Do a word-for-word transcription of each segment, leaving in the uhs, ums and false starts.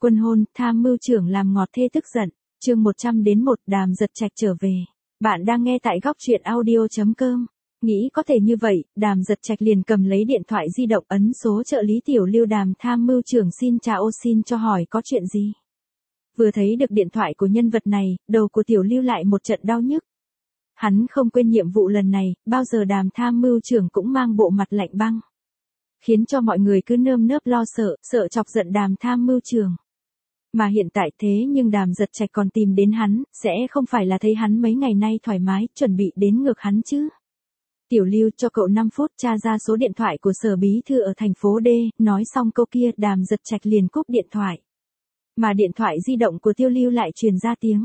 Quân hôn, tham mưu trưởng làm ngọt thê tức giận, chương một trăm đến một Đàm Giật Trạch trở về. Bạn đang nghe tại góc truyện audio chấm com. Nghĩ có thể như vậy, Đàm Giật Trạch liền cầm lấy điện thoại di động ấn số trợ lý Tiểu Lưu. Đàm tham mưu trưởng xin chào, xin cho hỏi có chuyện gì. Vừa thấy được điện thoại của nhân vật này, đầu của Tiểu Lưu lại một trận đau nhức. Hắn không quên nhiệm vụ lần này, bao giờ Đàm tham mưu trưởng cũng mang bộ mặt lạnh băng, khiến cho mọi người cứ nơm nớp lo sợ, sợ chọc giận Đàm tham mưu trưởng. Mà hiện tại thế nhưng Đàm Giật Trạch còn tìm đến hắn, sẽ không phải là thấy hắn mấy ngày nay thoải mái, chuẩn bị đến ngược hắn chứ. Tiểu Lưu, cho cậu năm phút tra ra số điện thoại của Sở bí thư ở thành phố D, nói xong câu kia, Đàm Giật Trạch liền cúp điện thoại. Mà điện thoại di động của Tiêu Lưu lại truyền ra tiếng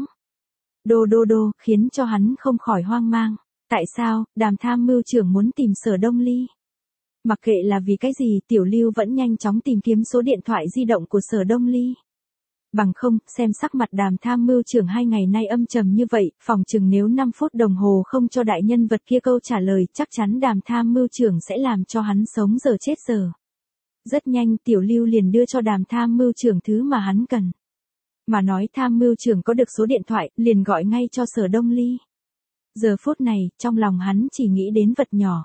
đô đô đô, khiến cho hắn không khỏi hoang mang. Tại sao, Đàm tham mưu trưởng muốn tìm Sở Đông Ly? Mặc kệ là vì cái gì, Tiểu Lưu vẫn nhanh chóng tìm kiếm số điện thoại di động của Sở Đông Ly. Bằng không, xem sắc mặt Đàm tham mưu trưởng hai ngày nay âm trầm như vậy, phòng chừng nếu năm phút đồng hồ không cho đại nhân vật kia câu trả lời, chắc chắn Đàm tham mưu trưởng sẽ làm cho hắn sống giờ chết giờ. Rất nhanh, Tiểu Lưu liền đưa cho Đàm tham mưu trưởng thứ mà hắn cần. Mà nói tham mưu trưởng có được số điện thoại, liền gọi ngay cho Sở Đông Ly. Giờ phút này, trong lòng hắn chỉ nghĩ đến vật nhỏ.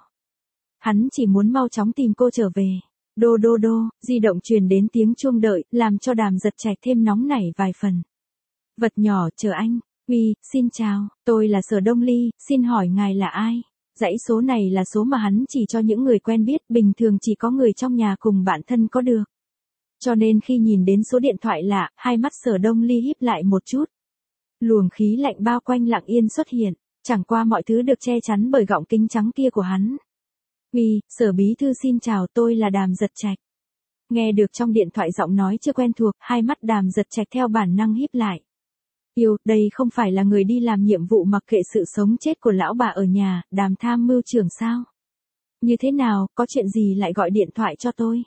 Hắn chỉ muốn mau chóng tìm cô trở về. Đô đô đô, di động truyền đến tiếng chuông đợi, làm cho Đàm Giật Trạch thêm nóng nảy vài phần. Vật nhỏ, chờ anh. Uy, xin chào, tôi là Sở Đông Ly, xin hỏi ngài là ai? Dãy số này là số mà hắn chỉ cho những người quen biết, bình thường chỉ có người trong nhà cùng bạn thân có được. Cho nên khi nhìn đến số điện thoại lạ, hai mắt Sở Đông Ly híp lại một chút. Luồng khí lạnh bao quanh lặng yên xuất hiện, chẳng qua mọi thứ được che chắn bởi gọng kính trắng kia của hắn. Uy, Sở bí thư xin chào, tôi là Đàm Giật Trạch. Nghe được trong điện thoại giọng nói chưa quen thuộc, hai mắt Đàm Giật Trạch theo bản năng híp lại. Yêu, đây không phải là người đi làm nhiệm vụ mặc kệ sự sống chết của lão bà ở nhà, Đàm tham mưu trưởng sao? Như thế nào, có chuyện gì lại gọi điện thoại cho tôi?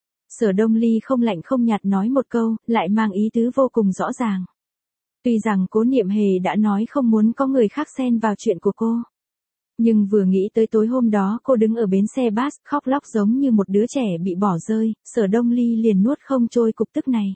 Sở Đông Ly không lạnh không nhạt nói một câu, lại mang ý tứ vô cùng rõ ràng. Tuy rằng Cố Niệm Hề đã nói không muốn có người khác xen vào chuyện của cô. Nhưng vừa nghĩ tới tối hôm đó cô đứng ở bến xe bus, khóc lóc giống như một đứa trẻ bị bỏ rơi, Sở Đông Ly liền nuốt không trôi cục tức này.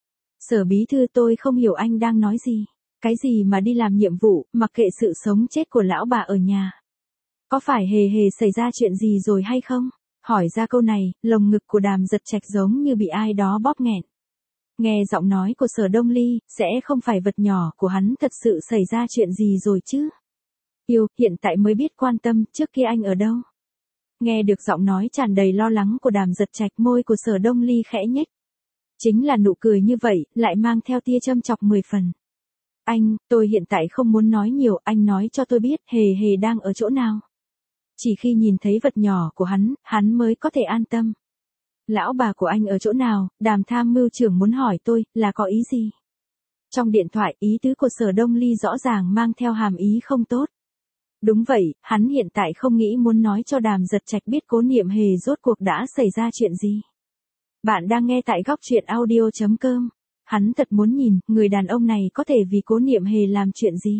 Sở bí thư, tôi không hiểu anh đang nói gì. Cái gì mà đi làm nhiệm vụ, mặc kệ sự sống chết của lão bà ở nhà. Có phải hề hề xảy ra chuyện gì rồi hay không? Hỏi ra câu này, lồng ngực của Đàm Giật Trạch giống như bị ai đó bóp nghẹn. Nghe giọng nói của Sở Đông Ly, sẽ không phải vật nhỏ của hắn thật sự xảy ra chuyện gì rồi chứ? Yêu, hiện tại mới biết quan tâm, trước kia anh ở đâu? Nghe được giọng nói tràn đầy lo lắng của Đàm Giật Trạch, môi của Sở Đông Ly khẽ nhếch. Chính là nụ cười như vậy, lại mang theo tia châm chọc mười phần. Anh, tôi hiện tại không muốn nói nhiều, anh nói cho tôi biết hề hề đang ở chỗ nào. Chỉ khi nhìn thấy vật nhỏ của hắn, hắn mới có thể an tâm. Lão bà của anh ở chỗ nào? Đàm tham mưu trưởng muốn hỏi tôi, là có ý gì? Trong điện thoại, ý tứ của Sở Đông Ly rõ ràng mang theo hàm ý không tốt. Đúng vậy, hắn hiện tại không nghĩ muốn nói cho Đàm Giật Trạch biết Cố Niệm Hề rốt cuộc đã xảy ra chuyện gì. Bạn đang nghe tại góc truyện audio chấm com. Hắn thật muốn nhìn, người đàn ông này có thể vì Cố Niệm Hề làm chuyện gì.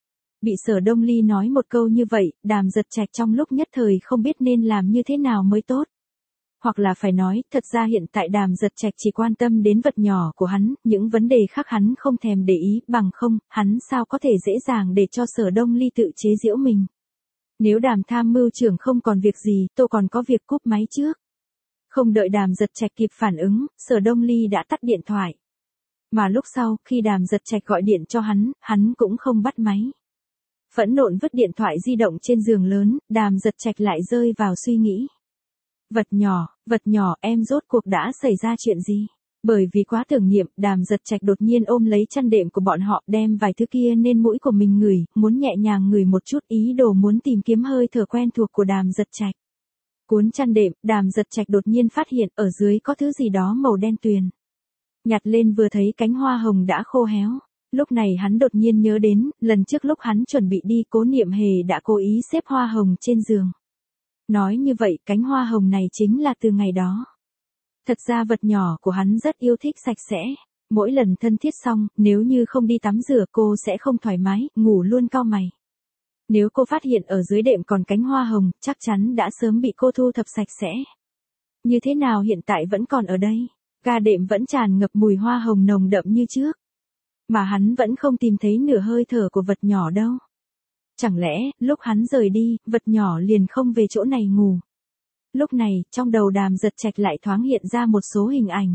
Bị Sở Đông Ly nói một câu như vậy, Đàm Giật Trạch trong lúc nhất thời không biết nên làm như thế nào mới tốt. Hoặc là phải nói, thật ra hiện tại Đàm Giật Trạch chỉ quan tâm đến vật nhỏ của hắn, những vấn đề khác hắn không thèm để ý, bằng không, hắn sao có thể dễ dàng để cho Sở Đông Ly tự chế giễu mình. Nếu Đàm tham mưu trưởng không còn việc gì, tôi còn có việc cúp máy trước. Không đợi Đàm Giật Trạch kịp phản ứng, Sở Đông Ly đã tắt điện thoại. Mà lúc sau, khi Đàm Giật Trạch gọi điện cho hắn, hắn cũng không bắt máy. Phẫn nộ vứt điện thoại di động trên giường lớn, Đàm Giật Trạch lại rơi vào suy nghĩ. Vật nhỏ, vật nhỏ, em rốt cuộc đã xảy ra chuyện gì? Bởi vì quá tưởng niệm, Đàm Giật Trạch đột nhiên ôm lấy chăn đệm của bọn họ, đem vài thứ kia lên mũi của mình ngửi, muốn nhẹ nhàng ngửi một chút, ý đồ muốn tìm kiếm hơi thở quen thuộc của Đàm Giật Trạch. Cuốn chăn đệm, Đàm Giật Trạch đột nhiên phát hiện ở dưới có thứ gì đó màu đen tuyền. Nhặt lên vừa thấy cánh hoa hồng đã khô héo. Lúc này hắn đột nhiên nhớ đến, lần trước lúc hắn chuẩn bị đi, Cố Niệm Hề đã cố ý xếp hoa hồng trên giường. Nói như vậy, cánh hoa hồng này chính là từ ngày đó. Thật ra vật nhỏ của hắn rất yêu thích sạch sẽ. Mỗi lần thân thiết xong, nếu như không đi tắm rửa cô sẽ không thoải mái, ngủ luôn cau mày. Nếu cô phát hiện ở dưới đệm còn cánh hoa hồng, chắc chắn đã sớm bị cô thu thập sạch sẽ. Như thế nào hiện tại vẫn còn ở đây? ga đệm vẫn tràn ngập mùi hoa hồng nồng đậm như trước. Mà hắn vẫn không tìm thấy nửa hơi thở của vật nhỏ đâu. Chẳng lẽ, lúc hắn rời đi, vật nhỏ liền không về chỗ này ngủ. Lúc này, trong đầu Đàm Giật Trạch lại thoáng hiện ra một số hình ảnh.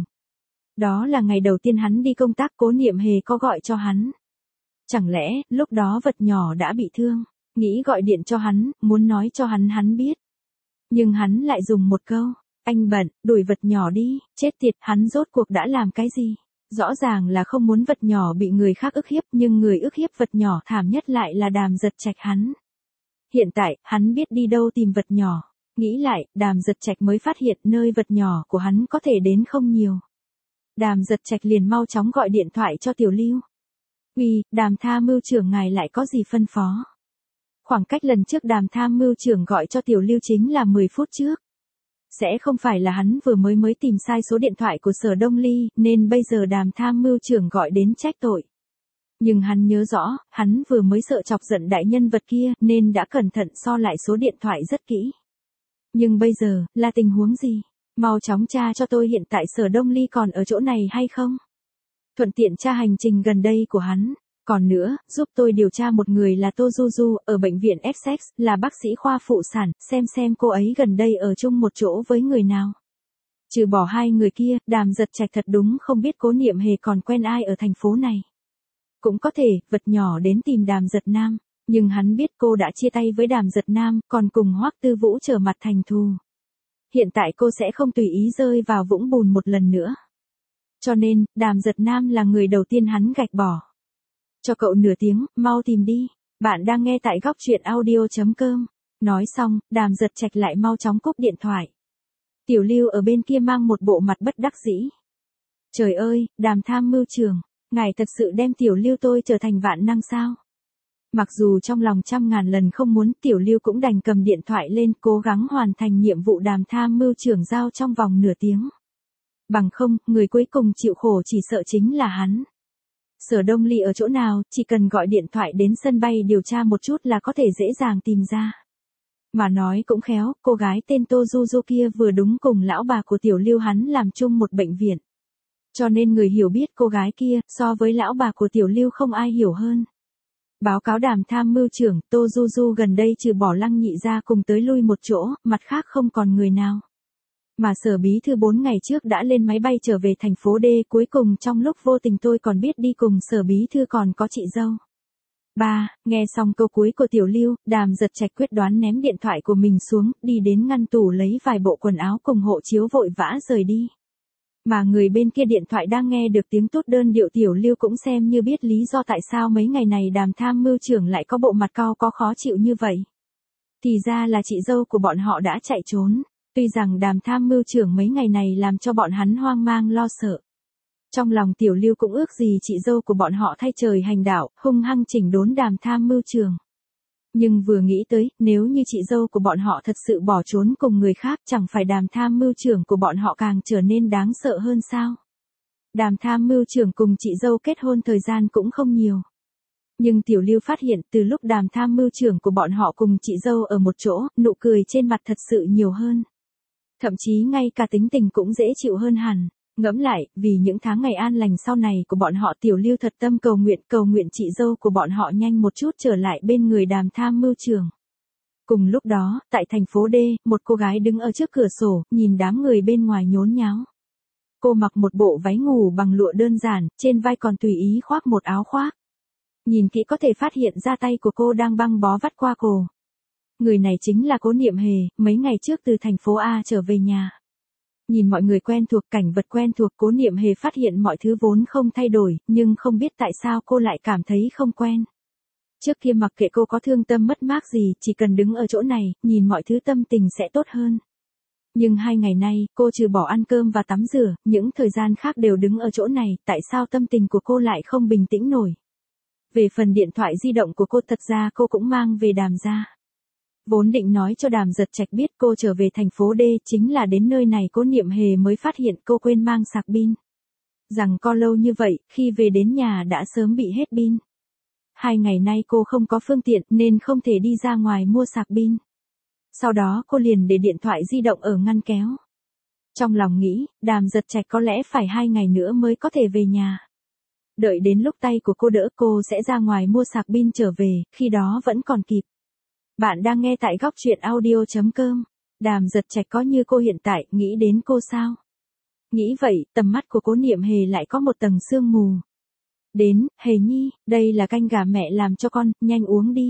Đó là ngày đầu tiên hắn đi công tác, Cố Niệm Hề có gọi cho hắn. Chẳng lẽ, lúc đó vật nhỏ đã bị thương, nghĩ gọi điện cho hắn, muốn nói cho hắn hắn biết. Nhưng hắn lại dùng một câu, anh bận, đuổi vật nhỏ đi, chết tiệt, hắn rốt cuộc đã làm cái gì? Rõ ràng là không muốn vật nhỏ bị người khác ức hiếp, nhưng người ức hiếp vật nhỏ thảm nhất lại là Đàm Giật Trạch hắn. Hiện tại, hắn biết đi đâu tìm vật nhỏ. Nghĩ lại, Đàm Giật Trạch mới phát hiện nơi vật nhỏ của hắn có thể đến không nhiều. Đàm Giật Trạch liền mau chóng gọi điện thoại cho Tiểu Lưu. Uy, Đàm tham mưu trưởng ngài lại có gì phân phó? Khoảng cách lần trước Đàm tham mưu trưởng gọi cho Tiểu Lưu chính là mười phút trước. Sẽ không phải là hắn vừa mới mới tìm sai số điện thoại của Sở Đông Ly, nên bây giờ Đàm tham mưu trưởng gọi đến trách tội. Nhưng hắn nhớ rõ, hắn vừa mới sợ chọc giận đại nhân vật kia, nên đã cẩn thận so lại số điện thoại rất kỹ. Nhưng bây giờ, là tình huống gì? Mau chóng tra cho tôi hiện tại Sở Đông Ly còn ở chỗ này hay không? Thuận tiện tra hành trình gần đây của hắn. Còn nữa, giúp tôi điều tra một người là Tô Du Du, ở bệnh viện Essex, là bác sĩ khoa phụ sản, xem xem cô ấy gần đây ở chung một chỗ với người nào. Trừ bỏ hai người kia, Đàm Giật Trạch thật đúng không biết Cố Niệm Hề còn quen ai ở thành phố này. Cũng có thể, vật nhỏ đến tìm Đàm Giật Nam, nhưng hắn biết cô đã chia tay với Đàm Giật Nam, còn cùng Hoắc Tư Vũ trở mặt thành thù. Hiện tại cô sẽ không tùy ý rơi vào vũng bùn một lần nữa. Cho nên, Đàm Giật Nam là người đầu tiên hắn gạch bỏ. Cho cậu nửa tiếng, mau tìm đi. Bạn đang nghe tại góc truyện audio chấm com. Nói xong, Đàm Giật Trạch lại mau chóng cúp điện thoại. Tiểu Lưu ở bên kia mang một bộ mặt bất đắc dĩ. Trời ơi, Đàm tham mưu trưởng, ngài thật sự đem Tiểu Lưu tôi trở thành vạn năng sao? Mặc dù trong lòng trăm ngàn lần không muốn, Tiểu Lưu cũng đành cầm điện thoại lên cố gắng hoàn thành nhiệm vụ Đàm tham mưu trưởng giao trong vòng nửa tiếng. Bằng không, người cuối cùng chịu khổ chỉ sợ chính là hắn. Sở Đông Ly ở chỗ nào, chỉ cần gọi điện thoại đến sân bay điều tra một chút là có thể dễ dàng tìm ra. Mà nói cũng khéo, cô gái tên Tô Du Du kia vừa đúng cùng lão bà của Tiểu Lưu hắn làm chung một bệnh viện. Cho nên người hiểu biết cô gái kia, so với lão bà của Tiểu Lưu không ai hiểu hơn. Báo cáo Đàm tham mưu trưởng, Tô Du Du gần đây trừ bỏ Lăng Nhị ra cùng tới lui một chỗ, mặt khác không còn người nào. Mà Sở bí thư bốn ngày trước đã lên máy bay trở về thành phố D, cuối cùng trong lúc vô tình tôi còn biết đi cùng Sở bí thư còn có chị dâu. Ba, nghe xong câu cuối của Tiểu Lưu, Đàm Giật Trạch quyết đoán ném điện thoại của mình xuống, đi đến ngăn tủ lấy vài bộ quần áo cùng hộ chiếu vội vã rời đi. Mà người bên kia điện thoại đang nghe được tiếng tốt đơn điệu Tiểu Lưu cũng xem như biết lý do tại sao mấy ngày này Đàm tham mưu trưởng lại có bộ mặt cau có khó chịu như vậy. Thì ra là chị dâu của bọn họ đã chạy trốn. Tuy rằng Đàm tham mưu trưởng mấy ngày này làm cho bọn hắn hoang mang lo sợ. Trong lòng Tiểu Lưu cũng ước gì chị dâu của bọn họ thay trời hành đạo, hung hăng chỉnh đốn Đàm tham mưu trưởng. Nhưng vừa nghĩ tới, nếu như chị dâu của bọn họ thật sự bỏ trốn cùng người khác, chẳng phải Đàm tham mưu trưởng của bọn họ càng trở nên đáng sợ hơn sao? Đàm tham mưu trưởng cùng chị dâu kết hôn thời gian cũng không nhiều. Nhưng Tiểu Lưu phát hiện từ lúc Đàm tham mưu trưởng của bọn họ cùng chị dâu ở một chỗ, nụ cười trên mặt thật sự nhiều hơn. Thậm chí ngay cả tính tình cũng dễ chịu hơn hẳn. Ngẫm lại, vì những tháng ngày an lành sau này của bọn họ, Tiểu Lưu thật tâm cầu nguyện, cầu nguyện chị dâu của bọn họ nhanh một chút trở lại bên người Đàm tham mưu trưởng. Cùng lúc đó, tại thành phố D, một cô gái đứng ở trước cửa sổ, nhìn đám người bên ngoài nhốn nháo. Cô mặc một bộ váy ngủ bằng lụa đơn giản, trên vai còn tùy ý khoác một áo khoác. Nhìn kỹ có thể phát hiện ra tay của cô đang băng bó vắt qua cổ. Người này chính là Cố Niệm Hề, mấy ngày trước từ thành phố A trở về nhà. Nhìn mọi người quen thuộc, cảnh vật quen thuộc, Cố Niệm Hề phát hiện mọi thứ vốn không thay đổi, nhưng không biết tại sao cô lại cảm thấy không quen. Trước kia mặc kệ cô có thương tâm mất mát gì, chỉ cần đứng ở chỗ này, nhìn mọi thứ tâm tình sẽ tốt hơn. Nhưng hai ngày nay, cô trừ bỏ ăn cơm và tắm rửa, những thời gian khác đều đứng ở chỗ này, tại sao tâm tình của cô lại không bình tĩnh nổi? Về phần điện thoại di động của cô, thật ra cô cũng mang về Đàm gia. Vốn định nói cho Đàm Giật Trạch biết cô trở về thành phố D, chính là đến nơi này Cố Niệm Hề mới phát hiện cô quên mang sạc pin. Rằng co lâu như vậy, khi về đến nhà đã sớm bị hết pin. Hai ngày nay cô không có phương tiện nên không thể đi ra ngoài mua sạc pin. Sau đó cô liền để điện thoại di động ở ngăn kéo. Trong lòng nghĩ, Đàm Giật Trạch có lẽ phải hai ngày nữa mới có thể về nhà. Đợi đến lúc tay của cô đỡ cô sẽ ra ngoài mua sạc pin trở về, khi đó vẫn còn kịp. Bạn đang nghe tại góc truyện audio.com. Đàm Giật Trạch có như cô hiện tại, nghĩ đến cô sao? Nghĩ vậy, tầm mắt của Cố Niệm Hề lại có một tầng sương mù. Đến, Hề Nhi, đây là canh gà mẹ làm cho con, nhanh uống đi.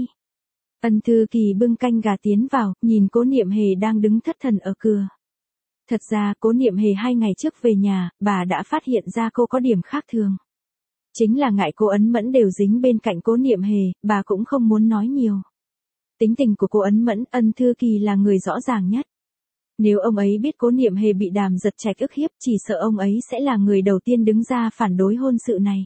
Ân Thư Kỳ bưng canh gà tiến vào, nhìn Cố Niệm Hề đang đứng thất thần ở cửa. Thật ra, Cố Niệm Hề hai ngày trước về nhà, bà đã phát hiện ra cô có điểm khác thường. Chính là ngại cô Ấn Mẫn đều dính bên cạnh Cố Niệm Hề, bà cũng không muốn nói nhiều. Tính tình của cô Ấn Mẫn, Ân Thư Kỳ là người rõ ràng nhất. Nếu ông ấy biết Cố Niệm Hề bị Đàm Giật Trạch ức hiếp, chỉ sợ ông ấy sẽ là người đầu tiên đứng ra phản đối hôn sự này.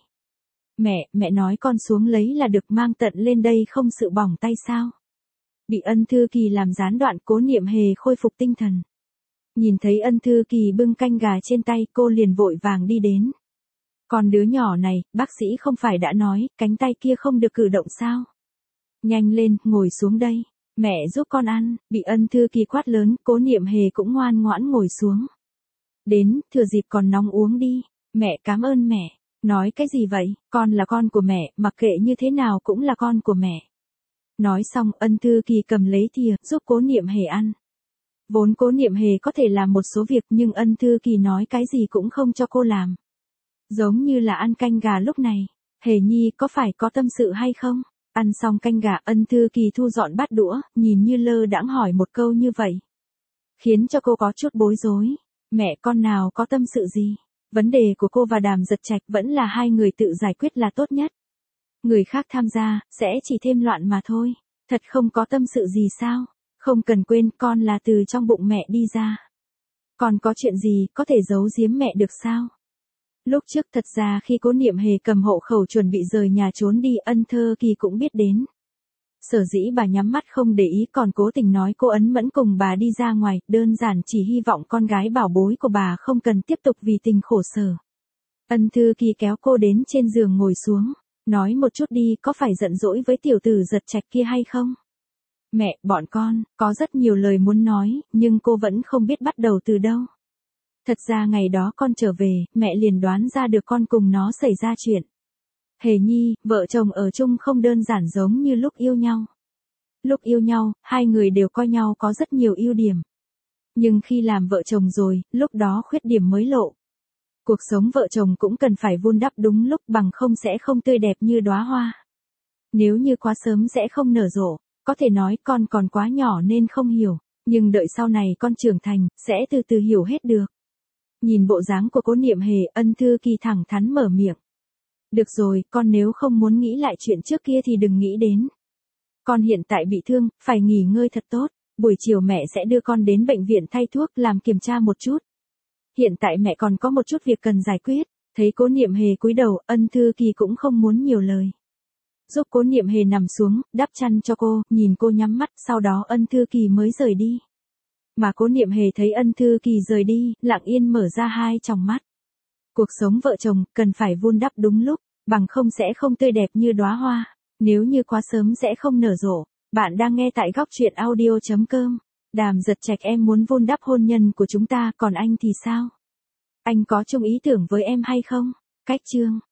Mẹ, mẹ nói con xuống lấy là được, mang tận lên đây không sự bỏng tay sao? Bị Ân Thư Kỳ làm gián đoạn, Cố Niệm Hề khôi phục tinh thần. Nhìn thấy Ân Thư Kỳ bưng canh gà trên tay, cô liền vội vàng đi đến. Còn đứa nhỏ này, bác sĩ không phải đã nói, cánh tay kia không được cử động sao? Nhanh lên, ngồi xuống đây. Mẹ giúp con ăn, bị Ân Thư Kỳ quát lớn, Cố Niệm Hề cũng ngoan ngoãn ngồi xuống. Đến, thừa dịp còn nóng uống đi. Mẹ cảm ơn mẹ. Nói cái gì vậy, con là con của mẹ, mặc kệ như thế nào cũng là con của mẹ. Nói xong, Ân Thư Kỳ cầm lấy thìa, giúp Cố Niệm Hề ăn. Vốn Cố Niệm Hề có thể làm một số việc nhưng Ân Thư Kỳ nói cái gì cũng không cho cô làm. Giống như là ăn canh gà lúc này. Hề Nhi có phải có tâm sự hay không? Ăn xong canh gà, Ân Thư Kỳ thu dọn bát đũa, nhìn như lơ đãng hỏi một câu như vậy. Khiến cho cô có chút bối rối. Mẹ con nào có tâm sự gì? Vấn đề của cô và Đàm Giật Trạch vẫn là hai người tự giải quyết là tốt nhất. Người khác tham gia, sẽ chỉ thêm loạn mà thôi. Thật không có tâm sự gì sao? Không cần quên, con là từ trong bụng mẹ đi ra. Còn có chuyện gì có thể giấu giếm mẹ được sao? Lúc trước thật ra khi Cố Niệm Hề cầm hộ khẩu chuẩn bị rời nhà trốn đi, Ân Thư Kỳ cũng biết đến. Sở dĩ bà nhắm mắt không để ý, còn cố tình nói cô Ấn Mẫn cùng bà đi ra ngoài, đơn giản chỉ hy vọng con gái bảo bối của bà không cần tiếp tục vì tình khổ sở. Ân Thư Kỳ kéo cô đến trên giường ngồi xuống, nói một chút đi, có phải giận dỗi với tiểu tử Giật Trạch kia hay không? Mẹ, bọn con, có rất nhiều lời muốn nói, nhưng cô vẫn không biết bắt đầu từ đâu. Thật ra ngày đó con trở về, mẹ liền đoán ra được con cùng nó xảy ra chuyện. Hề Nhi, vợ chồng ở chung không đơn giản giống như lúc yêu nhau. Lúc yêu nhau, hai người đều coi nhau có rất nhiều ưu điểm. Nhưng khi làm vợ chồng rồi, lúc đó khuyết điểm mới lộ. Cuộc sống vợ chồng cũng cần phải vun đắp đúng lúc, bằng không sẽ không tươi đẹp như đóa hoa. Nếu như quá sớm sẽ không nở rộ, có thể nói con còn quá nhỏ nên không hiểu, nhưng đợi sau này con trưởng thành, sẽ từ từ hiểu hết được. Nhìn bộ dáng của Cố Niệm Hề, Ân Thư Kỳ thẳng thắn mở miệng. Được rồi, con nếu không muốn nghĩ lại chuyện trước kia thì đừng nghĩ đến. Con hiện tại bị thương, phải nghỉ ngơi thật tốt, buổi chiều mẹ sẽ đưa con đến bệnh viện thay thuốc làm kiểm tra một chút. Hiện tại mẹ còn có một chút việc cần giải quyết. Thấy Cố Niệm Hề cúi đầu, Ân Thư Kỳ cũng không muốn nhiều lời. Giúp Cố Niệm Hề nằm xuống, đắp chăn cho cô, nhìn cô nhắm mắt, sau đó Ân Thư Kỳ mới rời đi. Mà Cố Niệm Hề thấy Ân Thư Kỳ rời đi, lặng yên mở ra hai tròng mắt. Cuộc sống vợ chồng, cần phải vun đắp đúng lúc, bằng không sẽ không tươi đẹp như đóa hoa, nếu như quá sớm sẽ không nở rộ. Bạn đang nghe tại góc truyện audio.com. Đàm Giật Trạch, em muốn vun đắp hôn nhân của chúng ta, còn anh thì sao? Anh có chung ý tưởng với em hay không? Cách chương